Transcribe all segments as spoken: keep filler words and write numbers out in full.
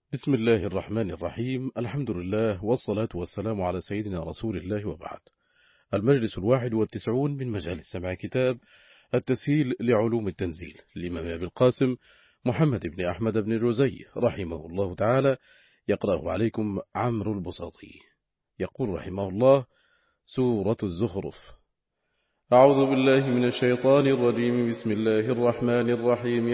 بسم الله الرحمن الرحيم. الحمد لله والصلاة والسلام على سيدنا رسول الله وبعد. المجلس الواحد والتسعون من مجال السمع كتاب التسهيل لعلوم التنزيل للإمام أبي القاسم محمد بن أحمد بن الجوزي رحمه الله تعالى، يقرأه عليكم عمرو البساطي. يقول رحمه الله: سورة الزخرف. أعوذ بالله من الشيطان الرجيم. بسم الله الرحمن الرحيم.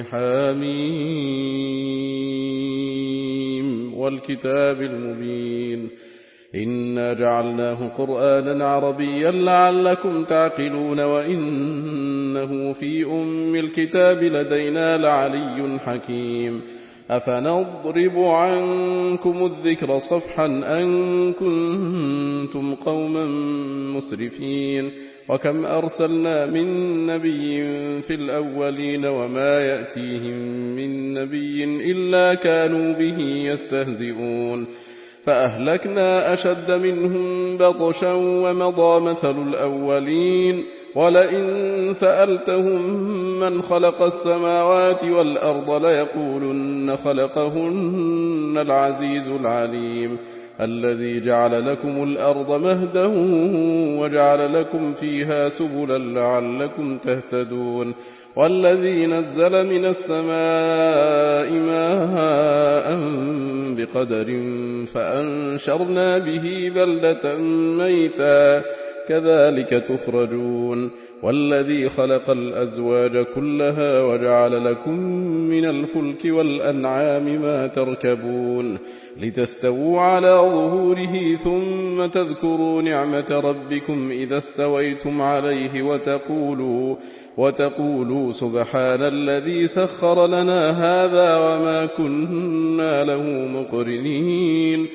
حميم والكتاب المبين إنا جعلناه قرآنا عربيا لعلكم تعقلون وإنه في أم الكتاب لدينا لعلي حكيم. أفنضرب عنكم الذكر صفحا أن كنتم قوما مسرفين. وكم أرسلنا من نبي في الأولين وما يأتيهم من نبي إلا كانوا به يستهزئون. فأهلكنا أشد منهم بطشا ومضى مثل الأولين. ولئن سألتهم من خلق السماوات والأرض ليقولن خلقهن العزيز العليم. الذي جعل لكم الأرض مهدا وجعل لكم فيها سبلا لعلكم تهتدون. والذي نزل من السماء ماء بقدر فأنشرنا به بلدة ميتا كذلك تخرجون. والذي خلق الأزواج كلها وجعل لكم من الفلك والأنعام ما تركبون لتستووا على ظهوره ثم تذكروا نعمة ربكم إذا استويتم عليه وتقولوا, وتقولوا سبحان الذي سخر لنا هذا وما كنا له مقرنين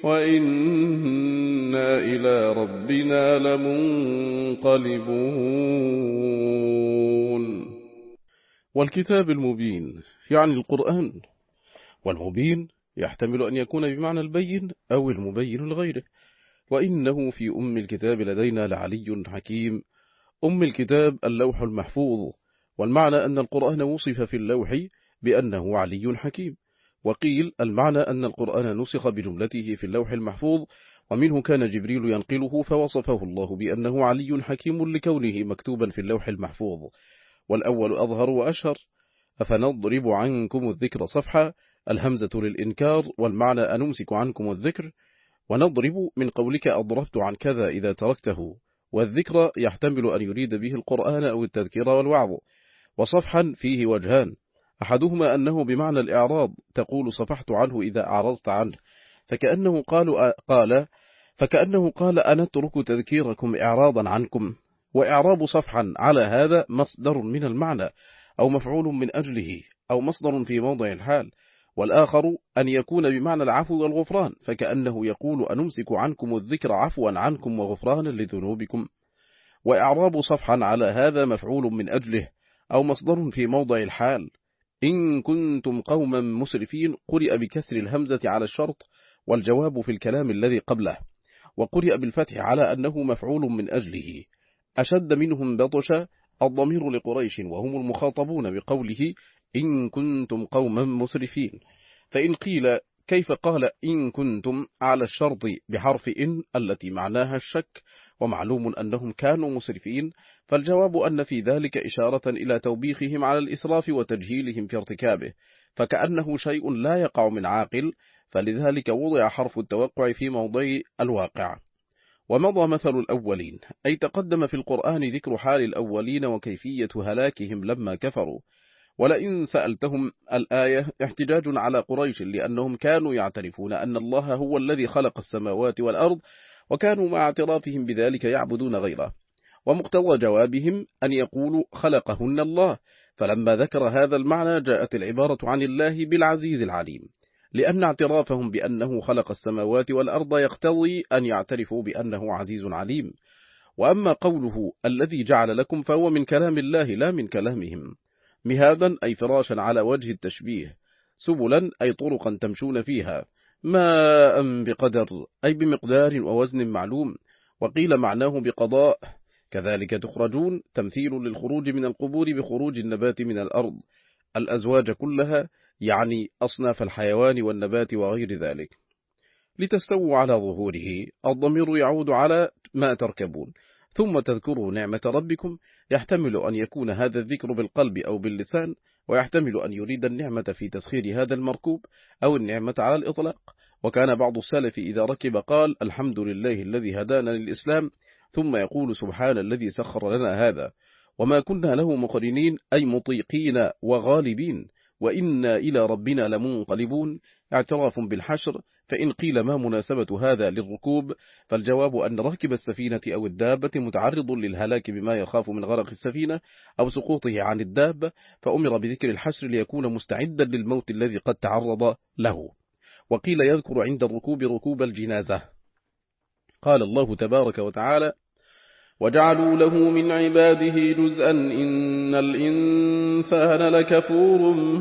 وإنا إلى ربنا لمنقلبون. والكتاب المبين يعني القرآن، والمبين يحتمل أن يكون بمعنى البين أو المبين لغيره. وإنه في أم الكتاب لدينا لعلي حكيم. أم الكتاب اللوح المحفوظ، والمعنى أن القرآن وصف في اللوح بأنه علي حكيم. وقيل المعنى أن القرآن نسخ بجملته في اللوح المحفوظ، ومنه كان جبريل ينقله فوصفه الله بأنه علي حكيم لكونه مكتوبا في اللوح المحفوظ. والأول أظهر وأشهر. أفنضرب عنكم الذكر صفحا، الهمزة للإنكار، والمعنى أنمسك عنكم الذكر. ونضرب من قولك أضربت عن كذا إذا تركته، والذكر يحتمل أن يريد به القرآن أو التذكير والوعظ. وصفحا فيه وجهان، أحدهما أنه بمعنى الإعراض، تقول صفحت عنه إذا أعرضت عنه، فكأنه قال, قال فكأنه قال أنا أترك تذكيركم إعراضا عنكم. وإعراب صفحا على هذا مصدر من المعنى أو مفعول من أجله أو مصدر في موضع الحال. والآخر أن يكون بمعنى العفو والغفران، فكأنه يقول أنمسك عنكم الذكر عفوا عنكم وغفرانا لذنوبكم. وإعراب صفحا على هذا مفعول من أجله أو مصدر في موضع الحال. إن كنتم قوما مسرفين قرئ بكسر الهمزة على الشرط، والجواب في الكلام الذي قبله. وقرئ بالفتح على أنه مفعول من أجله. أشد منهم بطشا الضمير لقريش وهم المخاطبون بقوله إن كنتم قوما مسرفين. فإن قيل كيف قال إن كنتم على الشرط بحرف إن التي معناها الشك، ومعلوم أنهم كانوا مسرفين، فالجواب أن في ذلك إشارة إلى توبيخهم على الإسراف وتجهيلهم في ارتكابه، فكأنه شيء لا يقع من عاقل، فلذلك وضع حرف التوقع في موضع الواقع. ومضى مثل الأولين، أي تقدم في القرآن ذكر حال الأولين وكيفية هلاكهم لما كفروا. ولئن سألتهم الآية احتجاج على قريش، لأنهم كانوا يعترفون أن الله هو الذي خلق السماوات والأرض، وكانوا مع اعترافهم بذلك يعبدون غيره. ومقتضى جوابهم أن يقولوا خلقهن الله، فلما ذكر هذا المعنى جاءت العبارة عن الله بالعزيز العليم، لأن اعترافهم بأنه خلق السماوات والأرض يقتضي أن يعترفوا بأنه عزيز عليم. وأما قوله الذي جعل لكم فهو من كلام الله لا من كلامهم. مهادا أي فراشا على وجه التشبيه، سبلا أي طرقا تمشون فيها، ماء بقدر أي بمقدار ووزن معلوم. وقيل معناه بقضاء. كذلك تخرجون تمثيل للخروج من القبور بخروج النبات من الأرض. الأزواج كلها يعني أصناف الحيوان والنبات وغير ذلك. لتستووا على ظهوره، الضمير يعود على ما تركبون، ثم تذكروا نعمة ربكم. يحتمل أن يكون هذا الذكر بالقلب أو باللسان، ويحتمل أن يريد النعمة في تسخير هذا المركوب أو النعمة على الإطلاق. وكان بعض السلف إذا ركب قال الحمد لله الذي هدانا للإسلام، ثم يقول سبحان الذي سخر لنا هذا، وما كنا له مقرنين، أي مطيقين وغالبين، وإنا إلى ربنا لمنقلبون، اعتراف بالحشر. فإن قيل ما مناسبة هذا للركوب، فالجواب أن راكب السفينة أو الدابة متعرض للهلاك بما يخاف من غرق السفينة أو سقوطه عن الدابة، فأمر بذكر الحشر ليكون مستعدا للموت الذي قد تعرض له. وقيل يذكر عند الركوب ركوب الجنازة. قال الله تبارك وتعالى: وجعلوا له من عباده جزءا إن الإنسان لكفور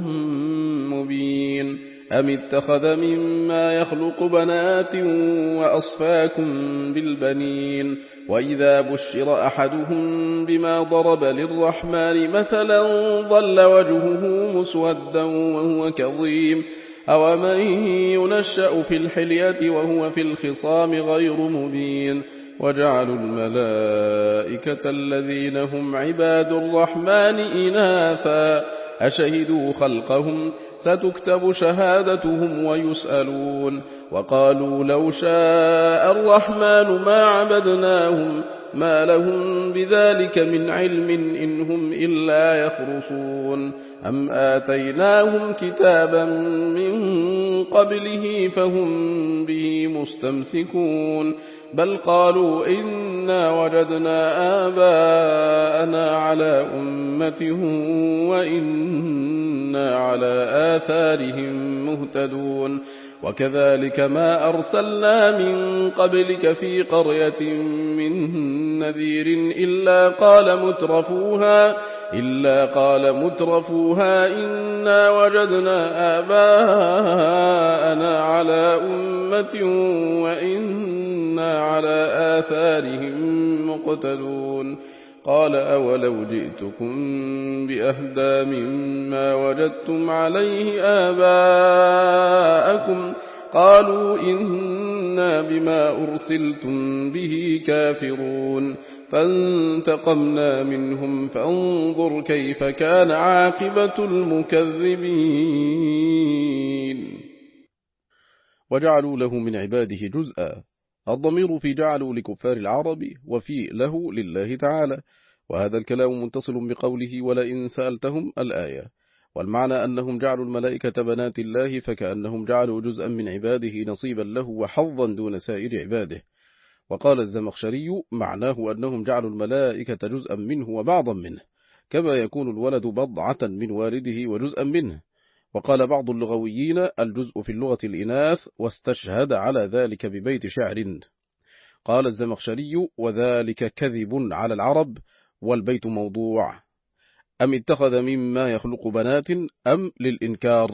مبين أم اتخذ مما يخلق بنات وأصفاكم بالبنين وإذا بشر أحدهم بما ضرب للرحمن مثلا ظل وجهه مسودا وهو كظيم أومن ينشأ في الحلية وهو في الخصام غير مبين وجعلوا الملائكة الذين هم عباد الرحمن إناثا أشهدوا خلقهم ستكتب شهادتهم ويسألون وقالوا لو شاء الرحمن ما عبدناهم ما لهم بذلك من علم إنهم إلا يخرصون أم آتيناهم كتابا من قبله فهم به مستمسكون بل قالوا إنا وجدنا آباءنا على أمة وإنا على آثارهم مهتدون وكذلك ما أرسلنا من قبلك في قرية من نذير إلا قال مترفوها إلا قال مترفوها إنا وجدنا آباءنا على أمة وإنا على آثارهم مقتدون قال أولو جئتكم بأهدى مما وجدتم عليه آباءكم قالوا إنا بما أرسلتم به كافرون فانتقمنا منهم فانظر كيف كان عاقبة المكذبين. وجعلوا له من عباده جزءا، الضمير في جعلوا لكفار العرب وفي له لله تعالى، وهذا الكلام متصل بقوله ولئن سألتهم الآية، والمعنى أنهم جعلوا الملائكة بنات الله فكأنهم جعلوا جزءا من عباده نصيبا له وحظا دون سائر عباده. وقال الزمخشري معناه أنهم جعلوا الملائكة جزءا منه وبعضا منه، كما يكون الولد بضعة من والده وجزءا منه. وقال بعض اللغويين الجزء في اللغة الإناث، واستشهد على ذلك ببيت شعر. قال الزمخشري وذلك كذب على العرب والبيت موضوع. أم اتخذ مما يخلق بنات أم للإنكار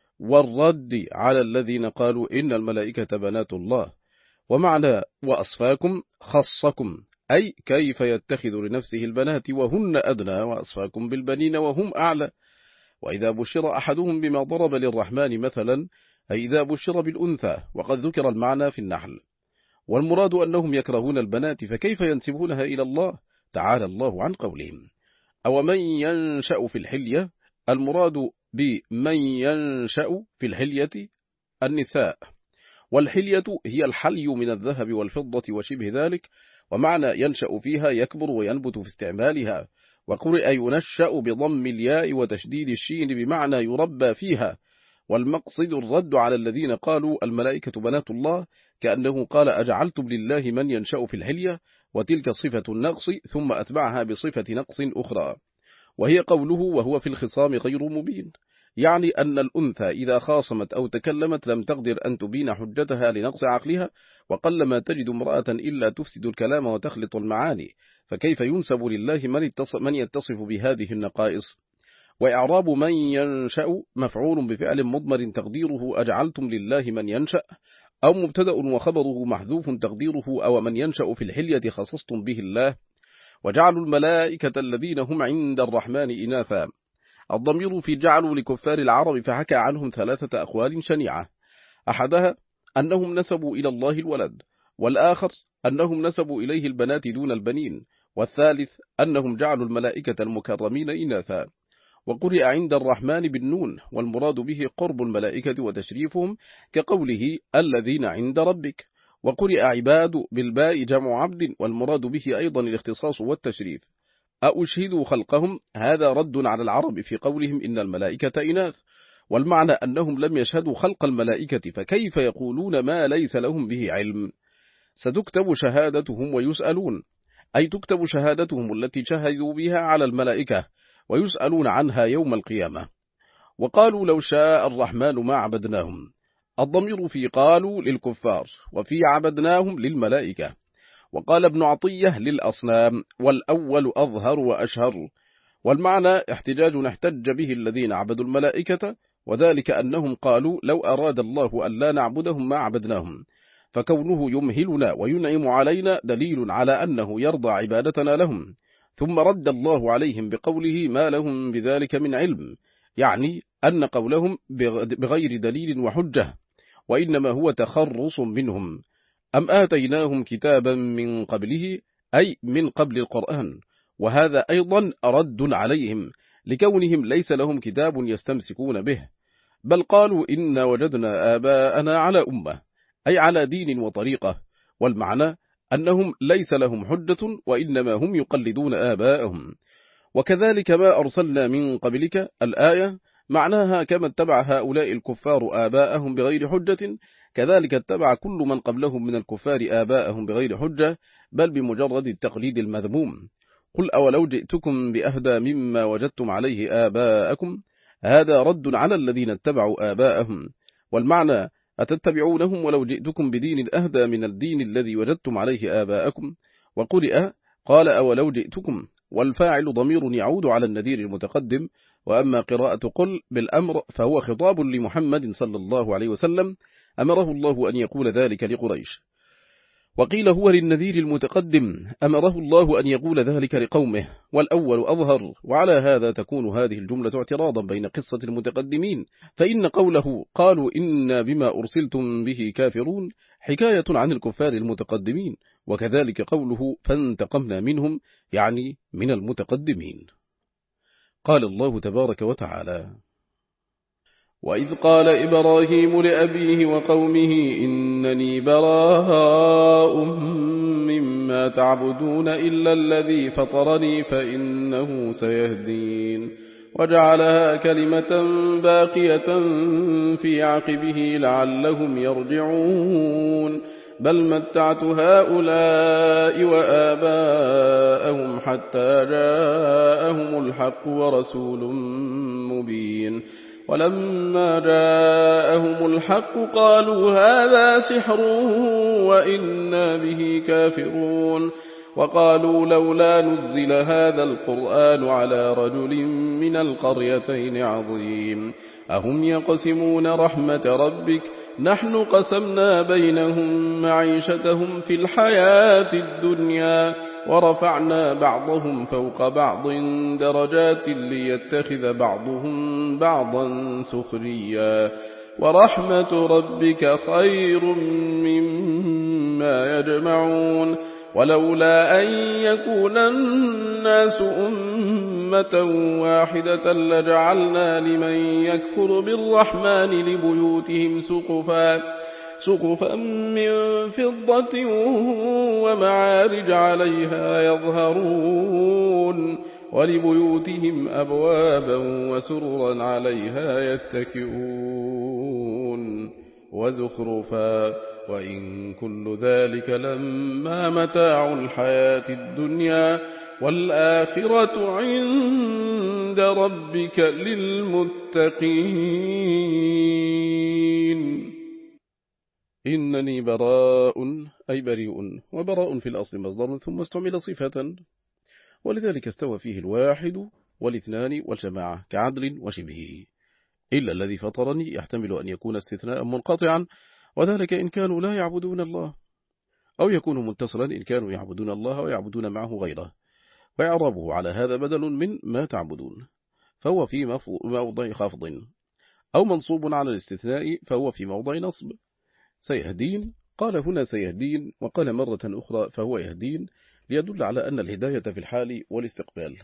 والرد على الذين قالوا إن الملائكة بنات الله. ومعنى وأصفاكم خصكم، أي كيف يتخذ لنفسه البنات وهن أدنى وأصفاكم بالبنين وهم أعلى. وإذا بشر أحدهم بما ضرب للرحمن مثلا، أي إذا بشر بالأنثى، وقد ذكر المعنى في النحل. والمراد أنهم يكرهون البنات فكيف ينسبونها إلى الله تعالى الله عن قولهم. أو من ينشأ في الحلية، المراد بمن ينشأ في الحلية النساء، والحلية هي الحلي من الذهب والفضة وشبه ذلك، ومعنى ينشأ فيها يكبر وينبت في استعمالها. وقرئ ينشأ بضم الياء وتشديد الشين بمعنى يربى فيها. والمقصد الرد على الذين قالوا الملائكة بنات الله، كأنه قال أجعلتم لله من ينشأ في الحلية، وتلك صفة النقص ثم أتبعها بصفة نقص أخرى، وهي قوله وهو في الخصام غير مبين، يعني أن الأنثى إذا خاصمت أو تكلمت لم تقدر أن تبين حجتها لنقص عقلها، وقلما تجد امرأة إلا تفسد الكلام وتخلط المعاني، فكيف ينسب لله من يتصف بهذه النقائص. وإعراب من ينشأ مفعول بفعل مضمر تقديره أجعلتم لله من ينشأ، أو مبتدأ وخبره محذوف تقديره أو من ينشأ في الحلية خصصتم به الله. وجعلوا الملائكة الذين هم عند الرحمن إناثا، الضمير في جعلوا لكفار العرب، فحكى عنهم ثلاثة أقوال شنيعة: أحدها أنهم نسبوا إلى الله الولد، والآخر أنهم نسبوا إليه البنات دون البنين، والثالث أنهم جعلوا الملائكة المكرمين إناثا. وقرئ عند الرحمن بالنون، والمراد به قرب الملائكة وتشريفهم، كقوله الذين عند ربك. وقرئ عباد بالباء جمع عبد، والمراد به أيضا الاختصاص والتشريف. أشهدوا خلقهم، هذا رد على العرب في قولهم إن الملائكة إناث، والمعنى أنهم لم يشهدوا خلق الملائكة، فكيف يقولون ما ليس لهم به علم؟ ستكتب شهادتهم ويسألون، أي تكتب شهادتهم التي شهدوا بها على الملائكة، ويسألون عنها يوم القيامة. وقالوا لو شاء الرحمن ما عبدناهم، الضمير في قالوا للكفار، وفي عبدناهم للملائكة. وقال ابن عطية للأصنام، والأول أظهر وأشهر، والمعنى احتجاج احتج به الذين عبدوا الملائكة، وذلك أنهم قالوا لو أراد الله أن لا نعبدهم ما عبدناهم، فكونه يمهلنا وينعم علينا دليل على أنه يرضى عبادتنا لهم. ثم رد الله عليهم بقوله ما لهم بذلك من علم، يعني أن قولهم بغير دليل وحجة، وإنما هو تخرص منهم. أم آتيناهم كتابا من قبله، أي من قبل القرآن، وهذا أيضا رد عليهم لكونهم ليس لهم كتاب يستمسكون به، بل قالوا إنا وجدنا آباءنا على أمة، أي على دين وطريقة، والمعنى أنهم ليس لهم حجة، وإنما هم يقلدون آباءهم. وكذلك ما أرسلنا من قبلك، الآية معناها كما اتبع هؤلاء الكفار آباءهم بغير حجة، كذلك اتبع كل من قبلهم من الكفار آباءهم بغير حجة، بل بمجرد التقليد المذموم. قل أولو جئتكم بأهدى مما وجدتم عليه آباءكم، هذا رد على الذين اتبعوا آباءهم، والمعنى أتتبعونهم ولو جئتكم بدين أهدى من الدين الذي وجدتم عليه آباءكم. وقرئ قال أولو جئتكم، والفاعل ضمير يعود على النذير المتقدم. وأما قراءة قل بالأمر فهو خطاب لمحمد صلى الله عليه وسلم، أمره الله أن يقول ذلك لقريش. وقيل هو للنذير المتقدم، أمره الله أن يقول ذلك لقومه، والأول أظهر. وعلى هذا تكون هذه الجملة اعتراضا بين قصة المتقدمين، فإن قوله قالوا إنا بما أرسلتم به كافرون حكاية عن الكفار المتقدمين، وكذلك قوله فانتقمنا منهم، يعني من المتقدمين. قال الله تبارك وتعالى: وإذ قال إبراهيم لأبيه وقومه إنني براء مما تعبدون إلا الذي فطرني فإنه سيهدين، وجعلها كلمة باقية في عقبه لعلهم يرجعون، بل متعت هؤلاء وآباءهم حتى جاءهم الحق ورسول مبين، ولما جاءهم الحق قالوا هذا سحر وإنا به كافرون، وقالوا لولا نزل هذا القرآن على رجل من القريتين عظيم، أهم يقسمون رحمة ربك نحن قسمنا بينهم معيشتهم في الحياة الدنيا ورفعنا بعضهم فوق بعض درجات ليتخذ بعضهم بعضا سخريا، ورحمة ربك خير مما يجمعون، ولولا أن يكون الناس أمة واحدة لجعلنا لمن يكفر بالرحمن لبيوتهم سقفا سقفا من فضة ومعارج عليها يظهرون، ولبيوتهم أبوابا وسررا عليها يتكئون وزخرفا، وإن كل ذلك لما متاع الحياة الدنيا والآخرة عند ربك للمتقين. إنني براء أي بريء، وبراء في الأصل مصدر ثم استعمل صفة، ولذلك استوى فيه الواحد والاثنان والجماعة كعدل وشبهه، إلا الذي فطرني يحتمل أن يكون استثناء منقطعا، وذلك إن كانوا لا يعبدون الله، أو يكون متصلا إن كانوا يعبدون الله ويعبدون معه غيره، وإعرابه على هذا بدل من ما تعبدون. فهو في موضع خفض، أو منصوب على الاستثناء فهو في موضع نصب. سيهدين قال هنا سيهدين، وقال مرة أخرى فهو يهدين، ليدل على أن الهداية في الحال والاستقبال.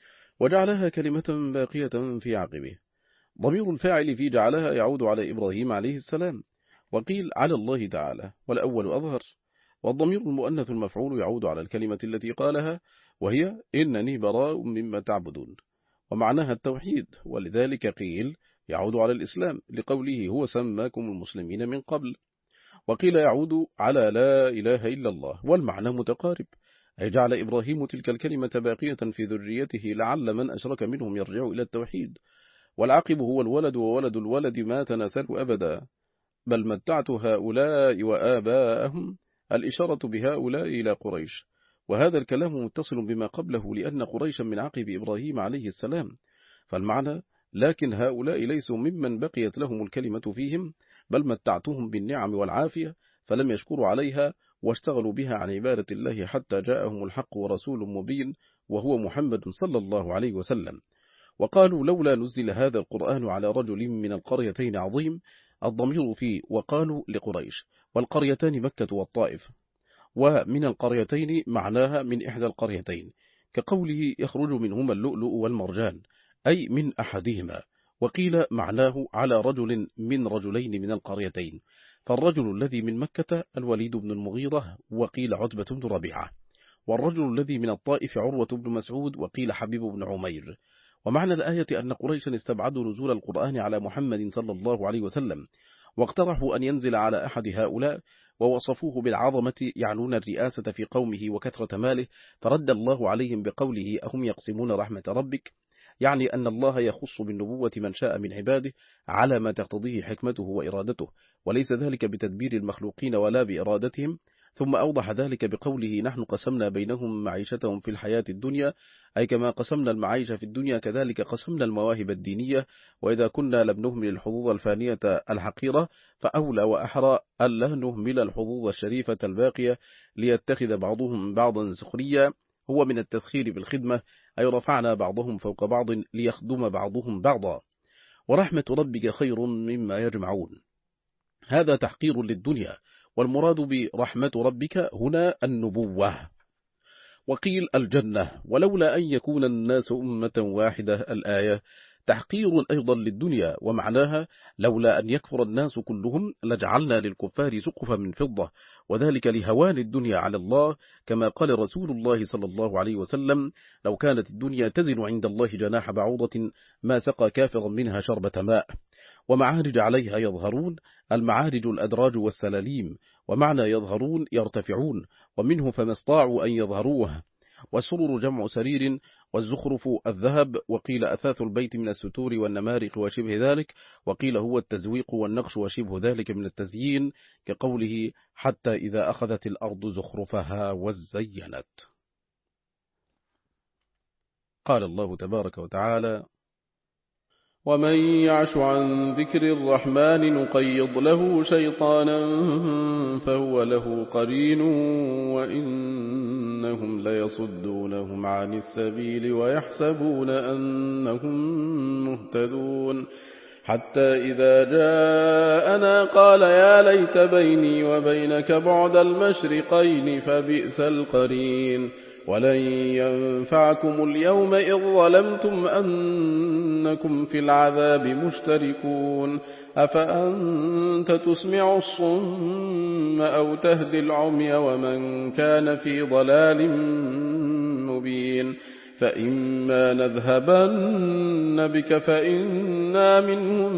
وجعلها كلمة باقية في عقبه. ضمير الفاعل في جعلها يعود على إبراهيم عليه السلام، وقيل على الله تعالى، والأول أظهر. والضمير المؤنث المفعول يعود على الكلمة التي قالها، وهي إنني براء مما تعبدون، ومعناها التوحيد، ولذلك قيل يعود على الإسلام لقوله هو سماكم المسلمين من قبل. وقيل يعود على لا إله إلا الله، والمعنى متقارب، أي جعل إبراهيم تلك الكلمة باقية في ذريته لعل من أشرك منهم يرجع إلى التوحيد. والعاقب هو الولد، وولد الولد ما تناسلوا أبدا، بل متعت هؤلاء وآباءهم، الإشارة بهؤلاء إلى قريش. وهذا الكلام متصل بما قبله، لأن قريشا من عقب إبراهيم عليه السلام. فالمعنى لكن هؤلاء ليسوا ممن بقيت لهم الكلمة فيهم، بل متعتهم بالنعم والعافية فلم يشكروا عليها، واشتغلوا بها عن عبادة الله حتى جاءهم الحق ورسول مبين، وهو محمد صلى الله عليه وسلم. وقالوا لولا نزل هذا القرآن على رجل من القريتين عظيم. الضمير فيه وقالوا لقريش، والقريتان مكة والطائف، ومن القريتين معناها من إحدى القريتين، كقوله يخرج منهما اللؤلؤ والمرجان، أي من أحدهما. وقيل معناه على رجل من رجلين من القريتين، فالرجل الذي من مكة الوليد بن المغيرة، وقيل عتبة بن ربيعة، والرجل الذي من الطائف عروة بن مسعود، وقيل حبيب بن عمير. ومعنى الآية أن قريشا استبعدوا نزول القرآن على محمد صلى الله عليه وسلم، واقترحوا أن ينزل على أحد هؤلاء، ووصفوه بالعظمة يعنون الرئاسة في قومه وكثرة ماله، فرد الله عليهم بقوله أهم يقسمون رحمة ربك، يعني أن الله يخص بالنبوة من شاء من عباده على ما تقتضيه حكمته وإرادته، وليس ذلك بتدبير المخلوقين ولا بإرادتهم. ثم أوضح ذلك بقوله نحن قسمنا بينهم معيشتهم في الحياة الدنيا، أي كما قسمنا المعيشة في الدنيا كذلك قسمنا المواهب الدينية، وإذا كنا لم نهمل الحظوظ الفانية الحقيرة فأولى وأحرى ألا نهمل الحظوظ الشريفة الباقية، ليتخذ بعضهم بعضا سخريا، هو من التسخير بالخدمة، أي رفعنا بعضهم فوق بعض ليخدم بعضهم بعضا. ورحمة ربك خير مما يجمعون، هذا تحقير للدنيا، والمراد برحمة ربك هنا النبوة. وقيل الجنة، ولولا أن يكون الناس أمة واحدة، الآية تحقير أيضا للدنيا، ومعناها لولا أن يكفر الناس كلهم لجعلنا للكفار سقفا من فضة، وذلك لهوان الدنيا على الله، كما قال رسول الله صلى الله عليه وسلم لو كانت الدنيا تزن عند الله جناح بعوضة ما سقى كافرا منها شربة ماء. ومعارج عليها يظهرون، المعارج الأدراج والسلاليم، ومعنى يظهرون يرتفعون، ومنه فما استطاعوا أن يظهروه. والسرر جمع سرير، والزخرف الذهب، وقيل أثاث البيت من الستور والنمارق وشبه ذلك، وقيل هو التزويق والنقش وشبه ذلك من التزيين، كقوله حتى إذا أخذت الأرض زخرفها وزينت. قال الله تبارك وتعالى ومن يعش عن ذكر الرحمن نقيض له شيطانا فهو له قرين وإنهم ليصدونهم عن السبيل ويحسبون أنهم مهتدون حتى إذا جاءنا قال يا ليت بيني وبينك بعد المشرقين فبئس القرين ولن ينفعكم اليوم إذ ظلمتم أنكم في العذاب مشتركون أفأنت تسمع الصم أو تهدي العمي ومن كان في ضلال مبين فإما نذهبن بك فإنا منهم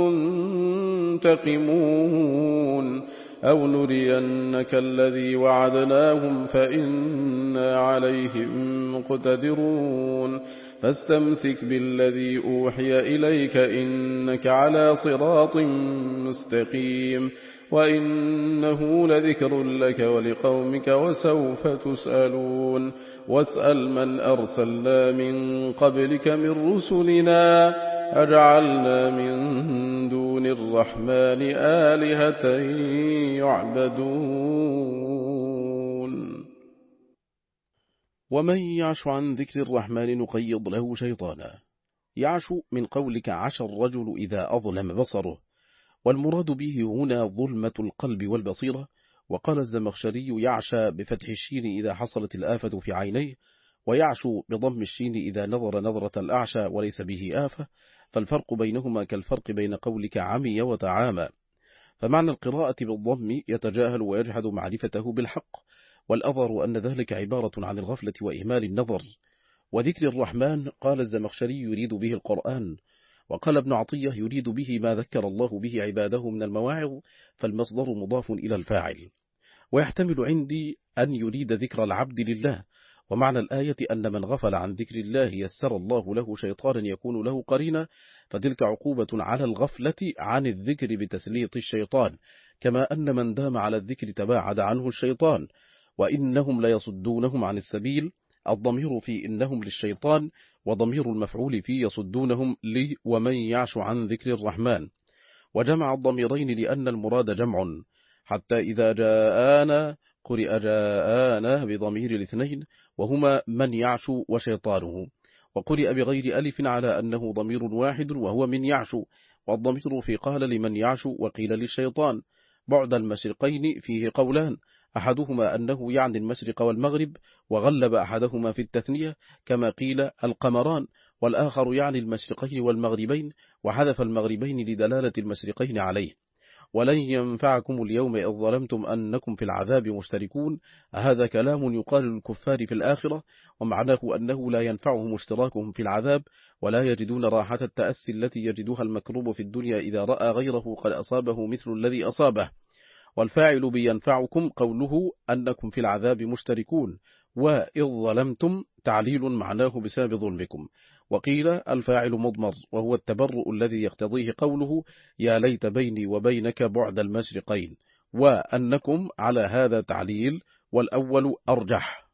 منتقمون أو نرينك الذي وعدناهم فإنا عليهم مقتدرون فاستمسك بالذي أوحي إليك إنك على صراط مستقيم وإنه لذكر لك ولقومك وسوف تسألون واسأل من أرسلنا من قبلك من رسلنا أجعلنا من دون الرحمن آلهة يعبدون ومن يعش عن ذكر الرحمن نقيض له شيطانا يعشو من قولك عشى الرجل إذا أظلم بصره، والمراد به هنا ظلمة القلب والبصيرة. وقال الزمخشري يعشى بفتح الشين إذا حصلت الآفة في عينيه، ويعشو بضم الشين إذا نظر نظرة الأعشى وليس به آفة، فالفرق بينهما كالفرق بين قولك عمي وتعامى. فمعنى القراءة بالضم يتجاهل ويجحد معرفته بالحق، والأظهر أن ذلك عبارة عن الغفلة وإهمال النظر. وذكر الرحمن قال الزمخشري يريد به القرآن، وقال ابن عطية يريد به ما ذكر الله به عباده من المواعظ، فالمصدر مضاف إلى الفاعل. ويحتمل عندي أن يريد ذكر العبد لله، ومعنى الآية أن من غفل عن ذكر الله يسر الله له شيطانا يكون له قرينا، فتلك عقوبة على الغفلة عن الذكر بتسليط الشيطان، كما أن من دام على الذكر تباعد عنه الشيطان. وإنهم ليصدونهم عن السبيل، الضمير في إنهم للشيطان، وضمير المفعول في يصدونهم لي ومن يعش عن ذكر الرحمن. وجمع الضميرين لأن المراد جمع، حتى إذا جاءنا قرئ جاءنا بضمير الاثنين وهما من يعشو وشيطانه، وقرئ بغير ألف على أنه ضمير واحد وهو من يعشو، والضمير في قال لمن يعشو وقيل للشيطان. بعد المشرقين فيه قولان، أحدهما أنه يعني المشرق والمغرب، وغلب أحدهما في التثنية كما قيل القمران، والآخر يعني المشرقين والمغربين، وحذف المغربين لدلالة المشرقين عليه. ولن ينفعكم اليوم إذ ظلمتم أنكم في العذاب مشتركون، هذا كلام يقال للكفار في الآخرة، ومعناه أنه لا ينفعهم اشتراكهم في العذاب، ولا يجدون راحة التأسي التي يجدها المكروب في الدنيا إذا رأى غيره قد أصابه مثل الذي أصابه. والفاعل بينفعكم قوله أنكم في العذاب مشتركون، وإذ ظلمتم تعليل معناه بسبب ظلمكم. وقيل الفاعل مضمر، وهو التبرؤ الذي يقتضيه قوله يا ليت بيني وبينك بعد المشرقين، وأنكم على هذا تعليل، والأول أرجح.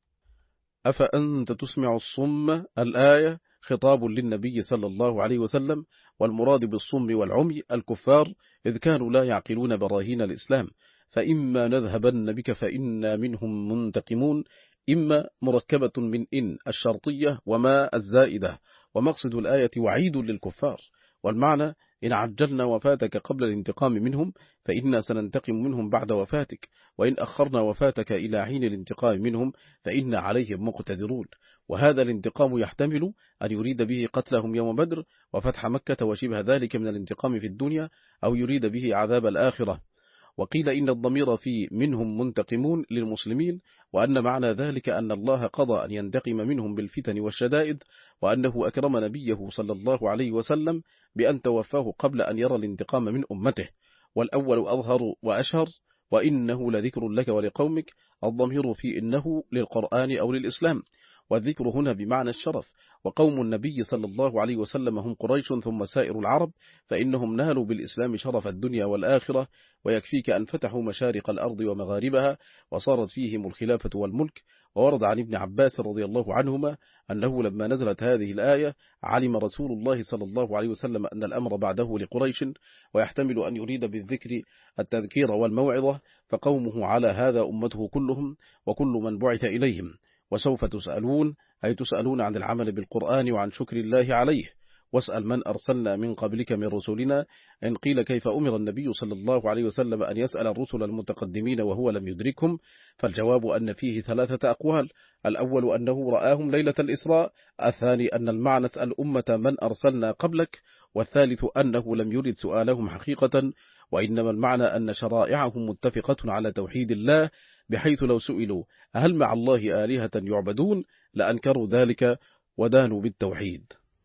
أفأنت تسمع الصم الآية خطاب للنبي صلى الله عليه وسلم، والمراد بالصم والعمي الكفار، إذ كانوا لا يعقلون براهين الإسلام. فإما نذهبن بك فإنا منهم منتقمون، إما مركبة من إن الشرطية وما الزائدة، ومقصد الآية وعيد للكفار، والمعنى إن عجلنا وفاتك قبل الانتقام منهم فإنا سننتقم منهم بعد وفاتك، وإن أخرنا وفاتك إلى حين الانتقام منهم فإنا عليهم مقتدرون. وهذا الانتقام يحتمل أن يريد به قتلهم يوم بدر وفتح مكة وشبه ذلك من الانتقام في الدنيا، أو يريد به عذاب الآخرة. وقيل إن الضمير في منهم منتقمون للمسلمين، وأن معنى ذلك أن الله قضى أن ينتقم منهم بالفتن والشدائد، وأنه أكرم نبيه صلى الله عليه وسلم بأن توفاه قبل أن يرى الانتقام من أمته. والأول أظهر وأشهر، وإنه لذكر لك ولقومك، الضمير في إنه للقرآن أو للإسلام، والذكر هنا بمعنى الشرف. وقوم النبي صلى الله عليه وسلم هم قريش ثم سائر العرب، فإنهم نالوا بالإسلام شرف الدنيا والآخرة، ويكفيك أن فتحوا مشارق الأرض ومغاربها وصارت فيهم الخلافة والملك. وورد عن ابن عباس رضي الله عنهما أنه لما نزلت هذه الآية علم رسول الله صلى الله عليه وسلم أن الأمر بعده لقريش، ويحتمل أن يريد بالذكر التذكير والموعظة، فقومه على هذا أمته كلهم وكل من بعث إليهم. وسوف تسألون، أي تسألون عن العمل بالقرآن وعن شكر الله عليه. واسأل من أرسلنا من قبلك من رسلنا. إن قيل كيف أمر النبي صلى الله عليه وسلم أن يسأل الرسل المتقدمين وهو لم يدركهم، فالجواب أن فيه ثلاثة أقوال: الأول أنه رآهم ليلة الإسراء، الثاني أن المعنى اسأل أمة من أرسلنا قبلك، والثالث أنه لم يرد سؤالهم حقيقة، وإنما المعنى أن شرائعهم متفقة على توحيد الله، بحيث لو سئلوا هل مع الله آلهة يعبدون لأنكروا ذلك ودانوا بالتوحيد.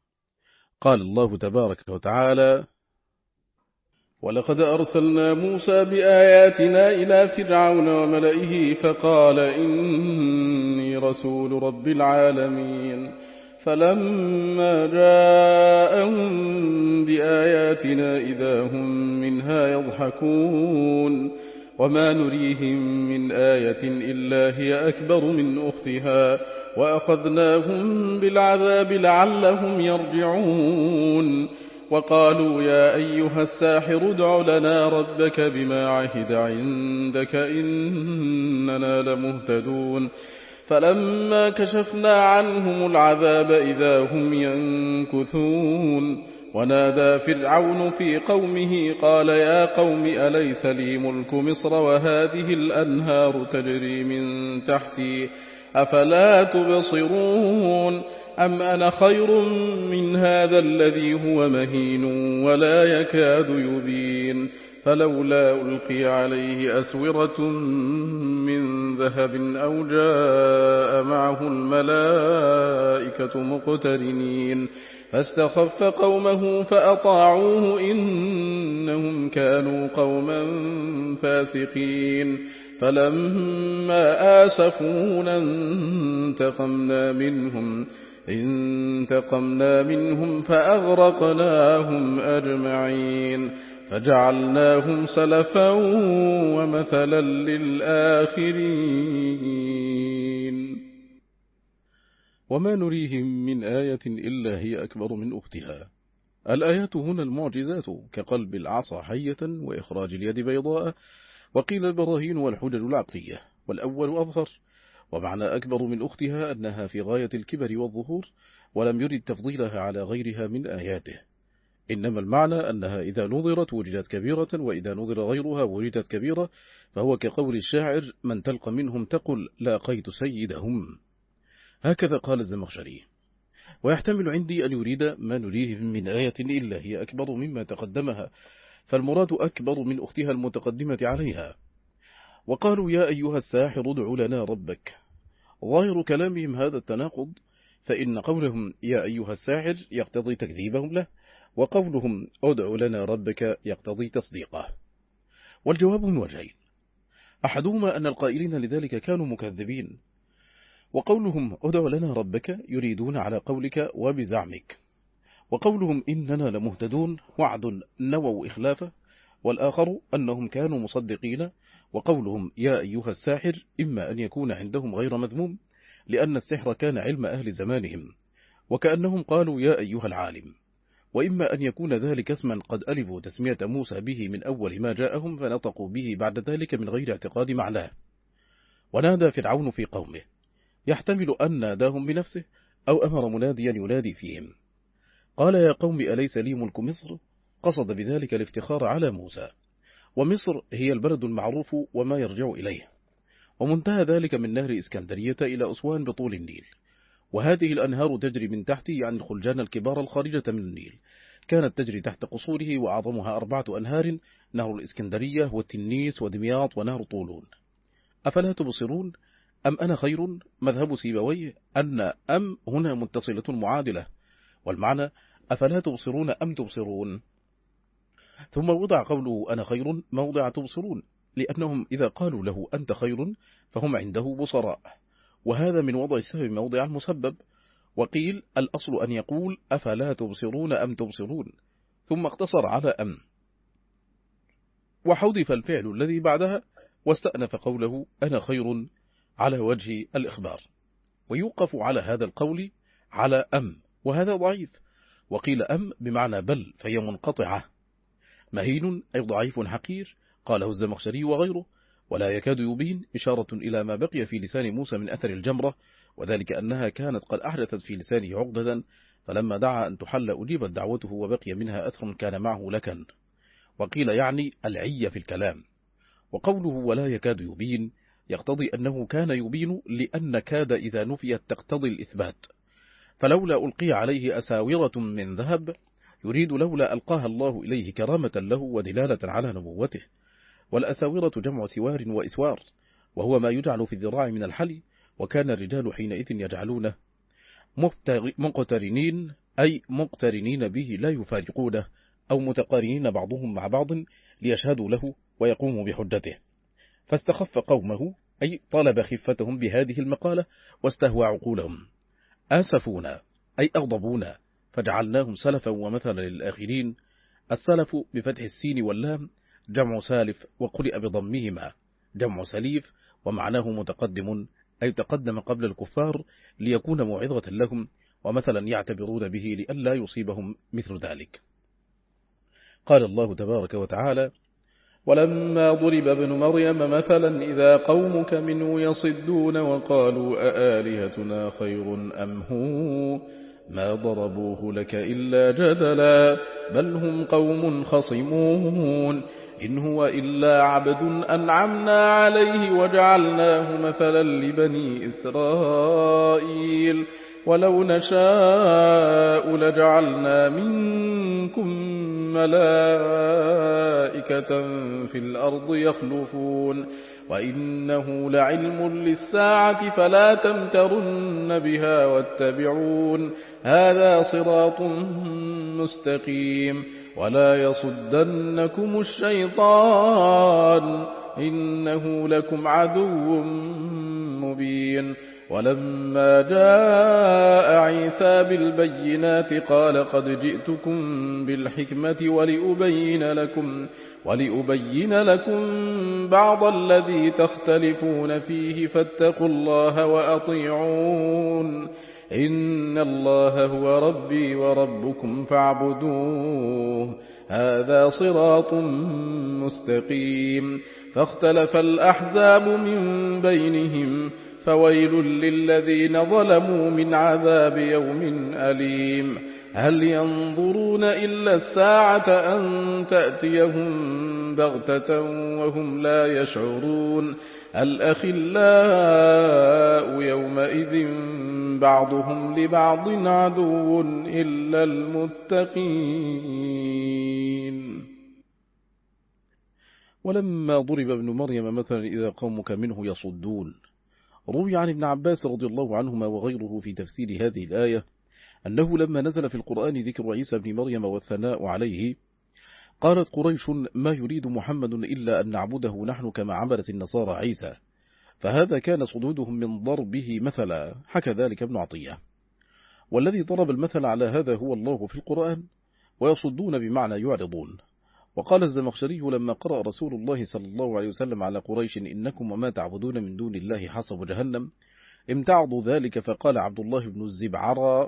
قال الله تبارك وتعالى: ولقد أرسلنا موسى بآياتنا إلى فرعون وملئه فقال إني رسول رب العالمين، فلما جاءهم بآياتنا إذا هم منها يضحكون، وما نريهم من آية إلا هي أكبر من أختها، وأخذناهم بالعذاب لعلهم يرجعون. وقالوا يا أيها الساحر ادع لنا ربك بما عهد عندك إننا لمهتدون. فلما كشفنا عنهم العذاب إذا هم ينكثون ونادى فرعون في قومه قال يا قوم أليس لي ملك مصر وهذه الأنهار تجري من تحتي أفلا تبصرون أم أنا خير من هذا الذي هو مهين ولا يكاد يبين فلولا ألقي عليه أسورة من ذهب أو جاء معه الملائكة مقترنين فاستخف قومه فأطاعوه إنهم كانوا قوما فاسقين فلما آسفونا انتقمنا منهم انتقمنا منهم فأغرقناهم أجمعين فجعلناهم سلفا ومثلا للآخرين وما نريهم من آية إلا هي أكبر من أختها. الآيات هنا المعجزات كقلب العصا حية وإخراج اليد بيضاء، وقيل البراهين والحجج العقلية، والأول أظهر. ومعنى أكبر من أختها أنها في غاية الكبر والظهور، ولم يرد تفضيلها على غيرها من آياته، إنما المعنى أنها إذا نظرت وجدت كبيرة، وإذا نظر غيرها وجدت كبيرة، فهو كقول الشاعر من تلقى منهم تقل لاقيت سيدهم. هكذا قال الزمخشري. ويحتمل عندي أن يريد ما نريهم من آية إلا هي أكبر مما تقدمها، فالمراد أكبر من أختها المتقدمة عليها. وقالوا يا أيها الساحر ادع لنا ربك. ظاهر كلامهم هذا التناقض، فإن قولهم يا أيها الساحر يقتضي تكذيبهم له، وقولهم ادع لنا ربك يقتضي تصديقه. والجواب من وجهين، أحدهما أن القائلين لذلك كانوا مكذبين، وقولهم ادع لنا ربك يريدون على قولك وبزعمك، وقولهم إننا لمهتدون وعد نووا إخلافه، والآخر أنهم كانوا مصدقين، وقولهم يا أيها الساحر إما أن يكون عندهم غير مذموم لأن السحر كان علم أهل زمانهم، وكأنهم قالوا يا أيها العالم، وإما أن يكون ذلك اسما قد ألفوا تسمية موسى به من أول ما جاءهم فنطقوا به بعد ذلك من غير اعتقاد معناه. ونادى فرعون في قومه، يحتمل أن ناداهم بنفسه أو أمر مناديا ينادي فيهم. قال يا قوم أليس لي ملك مصر، قصد بذلك الافتخار على موسى، ومصر هي البلد المعروف وما يرجع إليه، ومنتهى ذلك من نهر إسكندرية إلى أسوان بطول النيل، وهذه الأنهار تجري من تحته عن الخلجان الكبار الخارجة من النيل، كانت تجري تحت قصوره، وأعظمها أربعة أنهار، نهر الإسكندرية والتنيس ودمياط ونهر طولون. أفلا تبصرون أم أنا خير؟ مذهب سيبويه أن أم هنا متصلة معادلة، والمعنى أفلا تبصرون أم تبصرون. ثم وضع قوله أنا خير موضع تبصرون، لأنهم إذا قالوا له أنت خير فهم عنده بصراء، وهذا من وضع السبب موضع المسبب. وقيل الأصل أن يقول أفلا تبصرون أم تبصرون، ثم اقتصر على أم، وحذف الفعل الذي بعدها، واستأنف قوله أنا خير على وجه الإخبار، ويوقف على هذا القول على أم، وهذا ضعيف. وقيل أم بمعنى بل، فهي منقطعة. مهين أي ضعيف حقير، قاله الزمخشري وغيره. ولا يكاد يبين إشارة إلى ما بقي في لسان موسى من أثر الجمرة، وذلك أنها كانت قد أحدثت في لسانه عقدة، فلما دعا أن تحل أجيبت دعوته وبقي منها أثر كان معه لكن. وقيل يعني العية في الكلام. وقوله ولا يكاد يبين يقتضي أنه كان يبين، لأن كاد إذا نفيت تقتضي الإثبات، فلولا ألقي عليه أساورة من ذهب يريد لولا ألقاها الله إليه كرامة له ودلالة على نبوته. والأساورة جمع سوار وإسوار، وهو ما يجعل في الذراع من الحلي، وكان الرجال حينئذ يجعلونه مقترنين، أي مقترنين به لا يفارقونه، أو متقارنين بعضهم مع بعض ليشهدوا له ويقوموا بحجته. فاستخف قومه أي طلب خفتهم بهذه المقالة واستهوى عقولهم. آسفونا أي أغضبونا، فجعلناهم سلفا ومثلا للآخرين. السلف بفتح السين واللام جمع سالف، وقرئ بضمهما جمع سليف، ومعناه متقدم أي تقدم قبل الكفار ليكون موعظة لهم، ومثلا يعتبرون به لئلا يصيبهم مثل ذلك. قال الله تبارك وتعالى ولما ضرب ابن مريم مثلا إذا قومك منه يصدون وقالوا أآلهتنا خير أم هو ما ضربوه لك إلا جدلا بل هم قوم خصمون إن هو إلا عبد أنعمنا عليه وجعلناه مثلا لبني إسرائيل ولو نشاء لجعلنا منكم ملائكة في الأرض يخلفون وإنه لعلم للساعة فلا تمترن بها واتبعون هذا صراط مستقيم ولا يصدنكم الشيطان إنه لكم عدو مبين ولما جاء عيسى بالبينات قال قد جئتكم بالحكمة ولأبين لكم, ولأبين لكم بعض الذي تختلفون فيه فاتقوا الله وأطيعون إن الله هو ربي وربكم فاعبدوه هذا صراط مستقيم فاختلف الأحزاب من بينهم فويل للذين ظلموا من عذاب يوم أليم هل ينظرون إلا الساعة أن تأتيهم بغتة وهم لا يشعرون الأخلاء يومئذ بعضهم لبعض عدو إلا المتقين ولما ضرب ابن مريم مثلا إذا قومك منه يصدون روي عن ابن عباس رضي الله عنهما وغيره في تفسير هذه الآية أنه لما نزل في القرآن ذكر عيسى بن مريم والثناء عليه قالت قريش ما يريد محمد إلا أن نعبده نحن كما عبدت النصارى عيسى فهذا كان صدودهم من ضربه مثلا حكى ذلك ابن عطية والذي ضرب المثل على هذا هو الله في القرآن ويصدون بمعنى يعرضون وقال الزمخشري لما قرأ رسول الله صلى الله عليه وسلم على قريش إنكم وما تعبدون من دون الله حصب جهنم امتعضوا ذلك فقال عبد الله بن الزبعرى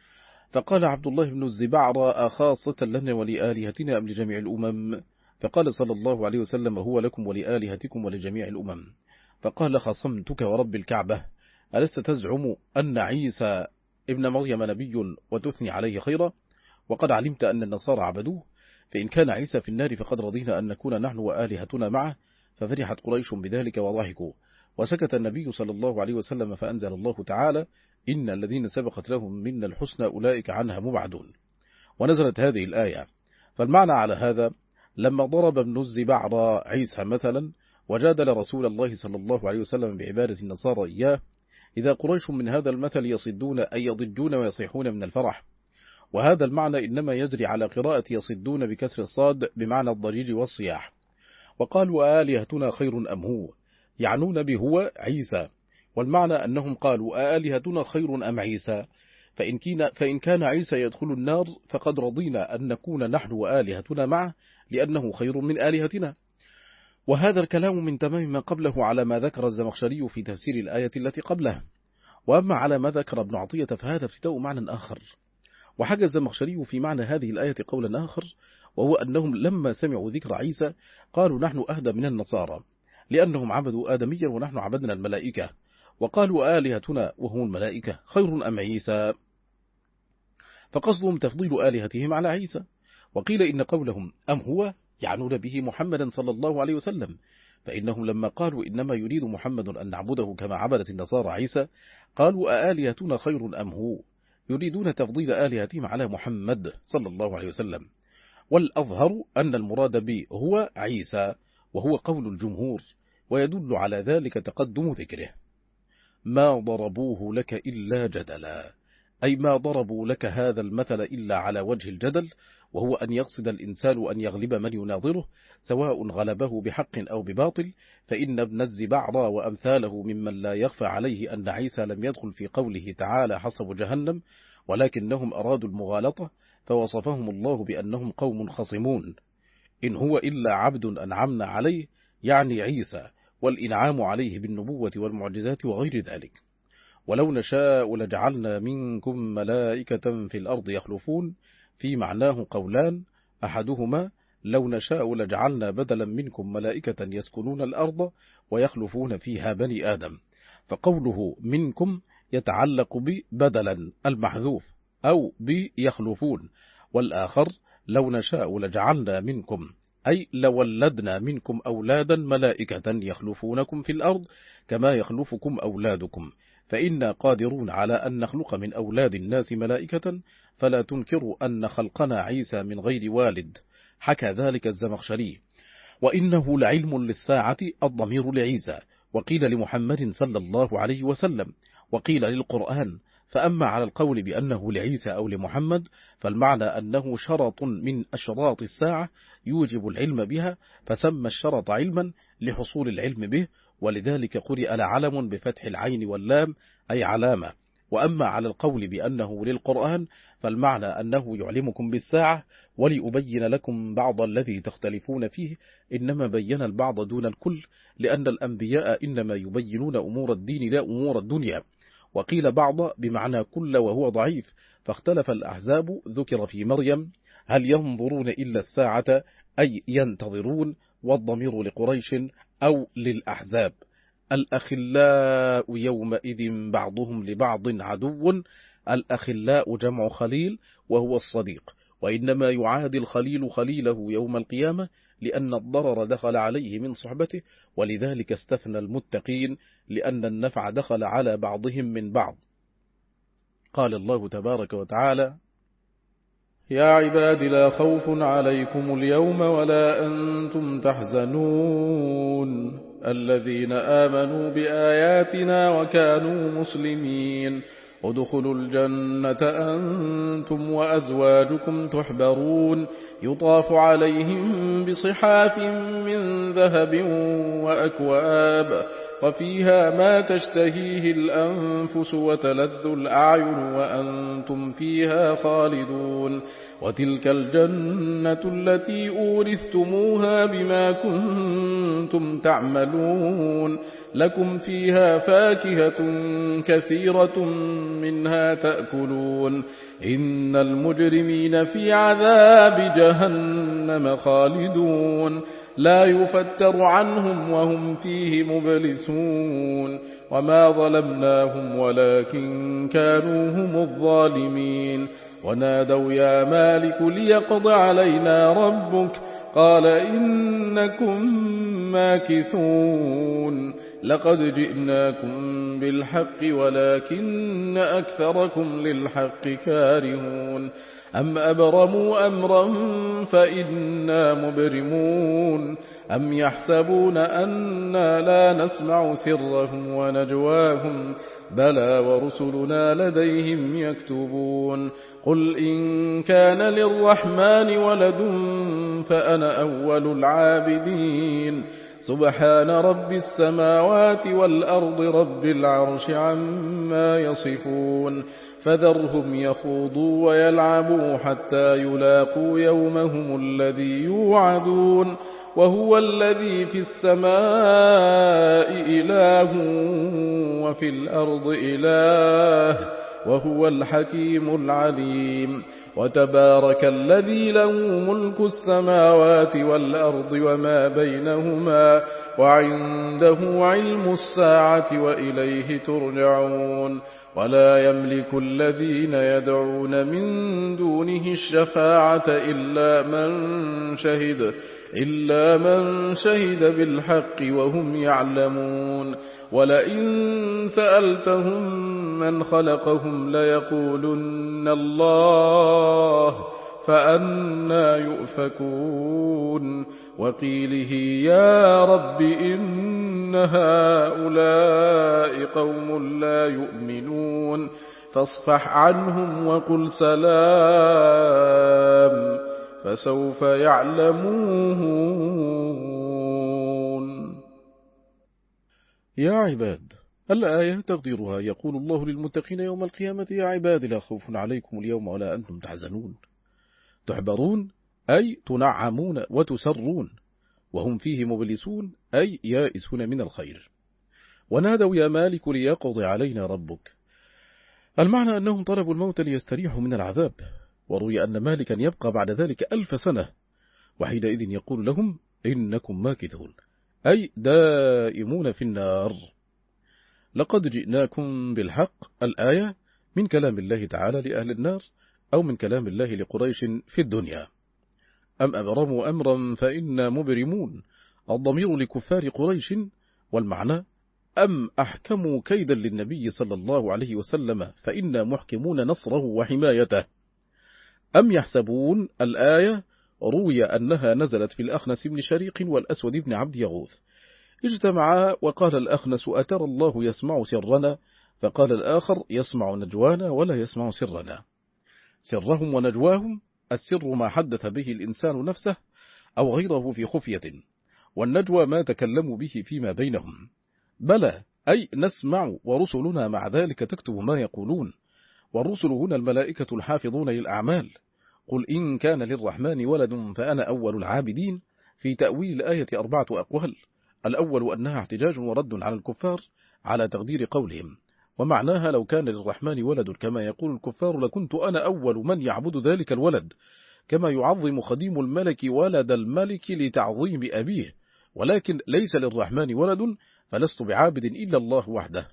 فقال عبد الله بن الزبعرى أخاصة لنا ولآلهتنا أم لجميع الأمم فقال صلى الله عليه وسلم هو لكم ولآلهتكم ولجميع الأمم فقال خصمتك ورب الكعبة ألست تزعم أن عيسى ابن مريم نبي وتثني عليه خيرا وقد علمت أن النصارى عبدوه فإن كان عيسى في النار فقد رضينا أن نكون نحن وآلهتنا معه ففرحت قريش بذلك وضحكوا وسكت النبي صلى الله عليه وسلم فأنزل الله تعالى إن الذين سبقت لهم منا الحسنى أولئك عنها مبعدون ونزلت هذه الآية فالمعنى على هذا لما ضرب ابن الزبعرى عيسى مثلا وجادل رسول الله صلى الله عليه وسلم بعبادة النصارى إياه إذا قريش من هذا المثل يصدون أي يضجون ويصيحون من الفرح وهذا المعنى إنما يجري على قراءة يصدون بكسر الصاد بمعنى الضجيج والصياح وقالوا آلهتنا خير أم هو يعنون بهو عيسى والمعنى أنهم قالوا آلهتنا خير أم عيسى فإن, فإن كان عيسى يدخل النار فقد رضينا أن نكون نحن وآلهتنا معه لأنه خير من آلهتنا وهذا الكلام من تمام ما قبله على ما ذكر الزمخشري في تفسير الآية التي قبله وأما على ما ذكر ابن عطية فهذا ابتداء معنى آخر وحكى الزمخشري في معنى هذه الآية قولا آخر وهو أنهم لما سمعوا ذكر عيسى قالوا نحن أهدى من النصارى لأنهم عبدوا آدميا ونحن عبدنا الملائكة وقالوا آلهتنا وهم الملائكة خير أم عيسى فقصدهم تفضيل آلهتهم على عيسى وقيل إن قولهم أم هو يعنون به محمدا صلى الله عليه وسلم فإنهم لما قالوا إنما يريد محمد أن نعبده كما عبدت النصارى عيسى قالوا آلهتنا خير أم هو يريدون تفضيل آلهتهم على محمد صلى الله عليه وسلم والأظهر أن المراد به هو عيسى وهو قول الجمهور ويدل على ذلك تقدم ذكره ما ضربوه لك إلا جدلا أي ما ضربوا لك هذا المثل إلا على وجه الجدل وهو أن يقصد الإنسان أن يغلب من يناظره سواء غلبه بحق أو بباطل فإن ابن الزبعرى وأمثاله ممن لا يخفى عليه أن عيسى لم يدخل في قوله تعالى حصب جهنم ولكنهم أرادوا المغالطة فوصفهم الله بأنهم قوم خصمون إن هو إلا عبد أنعمنا عليه يعني عيسى والإنعام عليه بالنبوة والمعجزات وغير ذلك ولو نشاء لجعلنا منكم ملائكة في الأرض يخلفون في معناه قولان أحدهما لو نشاء لجعلنا بدلا منكم ملائكة يسكنون الأرض ويخلفون فيها بني آدم. فقوله منكم يتعلق ببدلا المحذوف أو بيخلفون، والآخر لو نشاء لجعلنا منكم أي لولدنا منكم أولادا ملائكة يخلفونكم في الأرض كما يخلفكم أولادكم، فإنا قادرون على أن نخلق من أولاد الناس ملائكة، فلا تنكروا أن خلقنا عيسى من غير والد. حكى ذلك الزمخشري. وإنه لعلم للساعة الضمير لعيسى، وقيل لمحمد صلى الله عليه وسلم، وقيل للقرآن. فأما على القول بأنه لعيسى أو لمحمد فالمعنى أنه شرط من أشراط الساعة يوجب العلم بها، فسمى الشرط علما لحصول العلم به، ولذلك قرئ لعلم بفتح العين واللام أي علامة. وأما على القول بأنه للقرآن فالمعنى أنه يعلمكم بالساعة وليبين لكم بعض الذي تختلفون فيه، إنما بين البعض دون الكل، لأن الأنبياء إنما يبينون أمور الدين لا أمور الدنيا. وقيل بعض بمعنى كل وهو ضعيف، فاختلف الأحزاب. ذكر في مريم هل ينظرون إلا الساعة أي ينتظرون، والضمير لقريش أو للأحزاب. الأخلاء يومئذ بعضهم لبعض عدو. الأخلاء جمع خليل وهو الصديق، وإنما يعادي الخليل خليله يوم القيامة لأن الضرر دخل عليه من صحبته، ولذلك استثنى المتقين لأن النفع دخل على بعضهم من بعض. قال الله تبارك وتعالى: يا عباد لا خوف عليكم اليوم ولا أنتم تحزنون الذين آمنوا بآياتنا وكانوا مسلمين ادخلوا الجنة أنتم وأزواجكم تحبرون يطاف عليهم بصحاف من ذهب وأكواب وفيها ما تشتهيه الأنفس وتلذ الأعين وأنتم فيها خالدون وتلك الجنة التي أورثتموها بما كنتم تعملون لكم فيها فاكهة كثيرة منها تأكلون إن المجرمين في عذاب جهنم خالدون لا يفتر عنهم وهم فيه مبلسون وما ظلمناهم ولكن كانوا هم الظالمين ونادوا يا مالك ليقض علينا ربك قال إنكم ماكثون لقد جئناكم بالحق ولكن أكثركم للحق كارهون أم أبرموا أمرا فإنا مبرمون أم يحسبون أنا لا نسمع سرهم ونجواهم بلى ورسلنا لديهم يكتبون قل إن كان للرحمن ولد فأنا أول العابدين سبحان رب السماوات والأرض رب العرش عما يصفون فذرهم يخوضوا ويلعبوا حتى يلاقوا يومهم الذي يوعدون وهو الذي في السماء إله وفي الأرض إله وهو الحكيم العليم وتبارك الذي له ملك السماوات والأرض وما بينهما وعنده علم الساعة وإليه ترجعون ولا يملك الذين يدعون من دونه الشفاعة إلا من شهد إلا من شهد بالحق وهم يعلمون ولئن سألتهم من خلقهم ليقولن الله فأنا يؤفكون وقيله يا رب إن هؤلاء قوم لا يؤمنون فاصفح عنهم وقل سلام فسوف يعلمون. يا عباد الآية تقديرها يقول الله للمتقين يوم القيامة يا عباد لا خوف عليكم اليوم ولا أنتم تحزنون تحبرون أي تنعمون وتسرون وهم فيه مبلسون أي يائسون من الخير ونادوا يا مالك ليقضي علينا ربك. المعنى أنهم طلبوا الموت ليستريحوا من العذاب، وروي أن مالكا يبقى بعد ذلك ألف سنة، وحينئذ يقول لهم إنكم ماكثون، أي دائمون في النار. لقد جئناكم بالحق الآية من كلام الله تعالى لأهل النار، أو من كلام الله لقريش في الدنيا. أم أبرموا أمرا فإنا مبرمون، الضمير لكفار قريش، والمعنى أم أحكموا كيدا للنبي صلى الله عليه وسلم فإنا محكمون نصره وحمايته. أم يحسبون الآية روي أنها نزلت في الأخنس بن شريق والأسود بن عبد يغوث، اجتمعا وقال الأخنس أترى الله يسمع سرنا، فقال الآخر يسمع نجوانا ولا يسمع سرنا. سرهم ونجواهم، السر ما حدث به الإنسان نفسه أو غيره في خفية، والنجوى ما تكلموا به فيما بينهم. بلى، أي نسمع ورسلنا مع ذلك تكتب ما يقولون، والرسل هنا الملائكة الحافظون للأعمال. قل إن كان للرحمن ولد فأنا أول العابدين. في تأويل الآية أربعة أقوال، الأول أنها احتجاج ورد على الكفار على تقدير قولهم، ومعناها لو كان للرحمن ولد كما يقول الكفار لكنت أنا أول من يعبد ذلك الولد، كما يعظم خديم الملك ولد الملك لتعظيم أبيه، ولكن ليس للرحمن ولد فلست بعابد إلا الله وحده.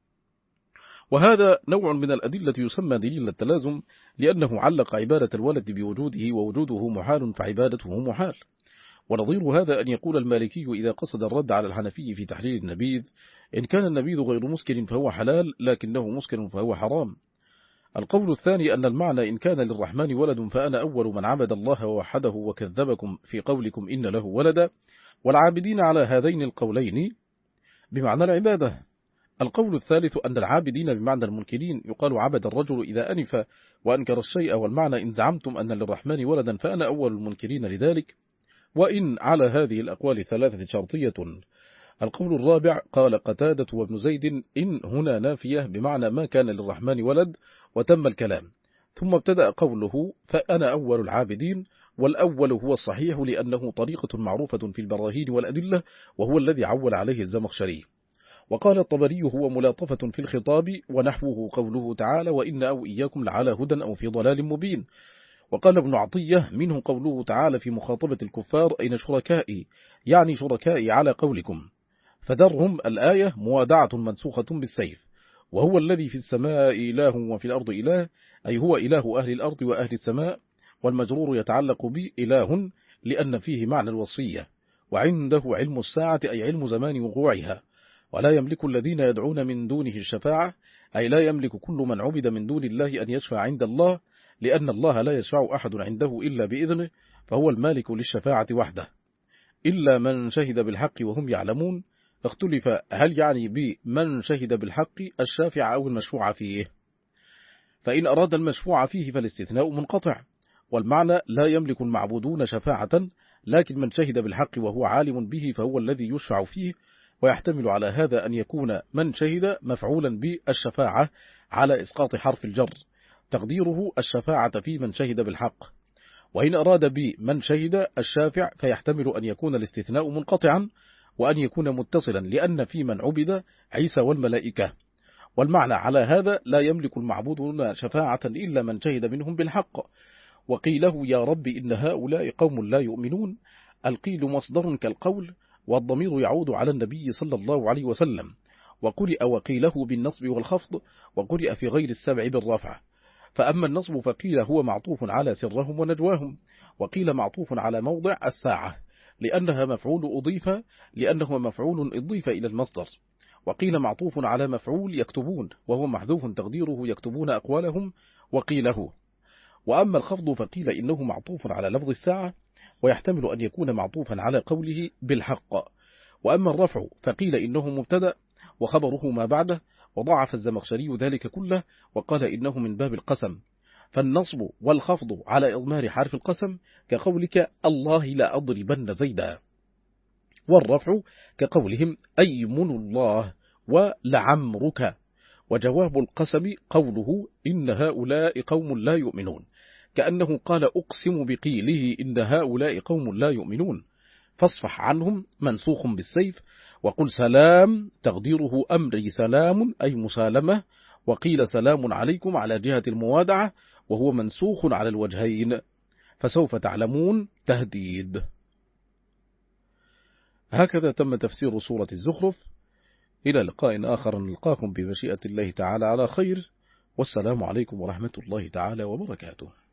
وهذا نوع من الأدلة يسمى دليل التلازم، لأنه علق عبادة الولد بوجوده، ووجوده محال فعبادته محال. ونظير هذا أن يقول المالكي إذا قصد الرد على الحنفي في تحليل النبيذ إن كان النبيذ غير مسكر فهو حلال لكنه مسكر فهو حرام. القول الثاني أن المعنى إن كان للرحمن ولد فأنا أول من عبد الله ووحده وكذبكم في قولكم إن له ولدا، والعابدين على هذين القولين بمعنى العبادة. القول الثالث أن العابدين بمعنى المنكرين، يقال عبد الرجل إذا أنف وأنكر الشيء، والمعنى إن زعمتم أن للرحمن ولدا فأنا أول المنكرين لذلك. وإن على هذه الأقوال ثلاثة شرطية. القول الرابع قال قتادة وابن زيد إن هنا نافية بمعنى ما كان للرحمن ولد، وتم الكلام. ثم ابتدأ قوله فأنا أول العابدين، والأول هو الصحيح لأنه طريقة معروفة في البراهين والأدلة، وهو الذي عول عليه الزمخشري. وقال الطبري هو ملاطفة في الخطاب، ونحوه قوله تعالى وإن أو إياكم لعلى هدى أو في ضلال مبين. وقال ابن عطية منه قوله تعالى في مخاطبة الكفار أين شركائي، يعني شركائي على قولكم، فدرهم الآية موادعة منسوخة بالسيف. وهو الذي في السماء إله وفي الأرض إله، أي هو إله أهل الأرض وأهل السماء، والمجرور يتعلق بإله لأن فيه معنى الوصية. وعنده علم الساعة أي علم زمان وقوعها. ولا يملك الذين يدعون من دونه الشفاعة، أي لا يملك كل من عبد من دون الله أن يشفع عند الله، لأن الله لا يشفع أحد عنده إلا بإذنه، فهو المالك للشفاعة وحده. إلا من شهد بالحق وهم يعلمون. اختلف هل يعني بمن شهد بالحق الشافع أو المشفوع فيه، فإن أراد المشفوع فيه فالاستثناء منقطع، والمعنى لا يملك المعبودون شفاعة، لكن من شهد بالحق وهو عالم به فهو الذي يشفع فيه. ويحتمل على هذا أن يكون من شهد مفعولا بالشفاعة على إسقاط حرف الجر، تقديره الشفاعة في من شهد بالحق. وإن أراد بمن شهد الشافع فيحتمل أن يكون الاستثناء منقطعا، وأن يكون متصلا لأن في من عبد عيسى والملائكة. والمعنى على هذا لا يملك المعبودون شفاعة إلا من شهد منهم بالحق. وقيله يا رب إن هؤلاء قوم لا يؤمنون، القيل مصدر كالقول، والضمير يعود على النبي صلى الله عليه وسلم. وقرئ وقيله بالنصب والخفض، وقرئ في غير السبع بالرفع. فأما النصب فقيل هو معطوف على سرهم ونجواهم، وقيل معطوف على موضع الساعة لأنها مفعول أضيف لأنه مفعول أضيف إلى المصدر. وقيل معطوف على مفعول يكتبون، وهو محذوف تقديره يكتبون أقوالهم وقيله. وأما الخفض فقيل إنه معطوف على لفظ الساعة، ويحتمل أن يكون معطوفا على قوله بالحق. وأما الرفع فقيل إنه مبتدأ وخبره ما بعده، وضعف الزمخشري ذلك كله وقال إنه من باب القسم. فالنصب والخفض على إضمار حرف القسم كقولك الله لا أضربن زيدا، والرفع كقولهم أيمن الله ولعمرك. وجواب القسم قوله إن هؤلاء قوم لا يؤمنون، كأنه قال أقسم بقيله إن هؤلاء قوم لا يؤمنون، فاصفح عنهم منسوخ بالسيف. وقل سلام تقديره أمري سلام أي مسالمة، وقيل سلام عليكم على جهة الموادعة، وهو منسوخ على الوجهين. فسوف تعلمون التهديد. هكذا تم تفسير سورة الزخرف. إلى لقاء آخر نلقاكم بمشيئة الله تعالى على خير، والسلام عليكم ورحمة الله تعالى وبركاته.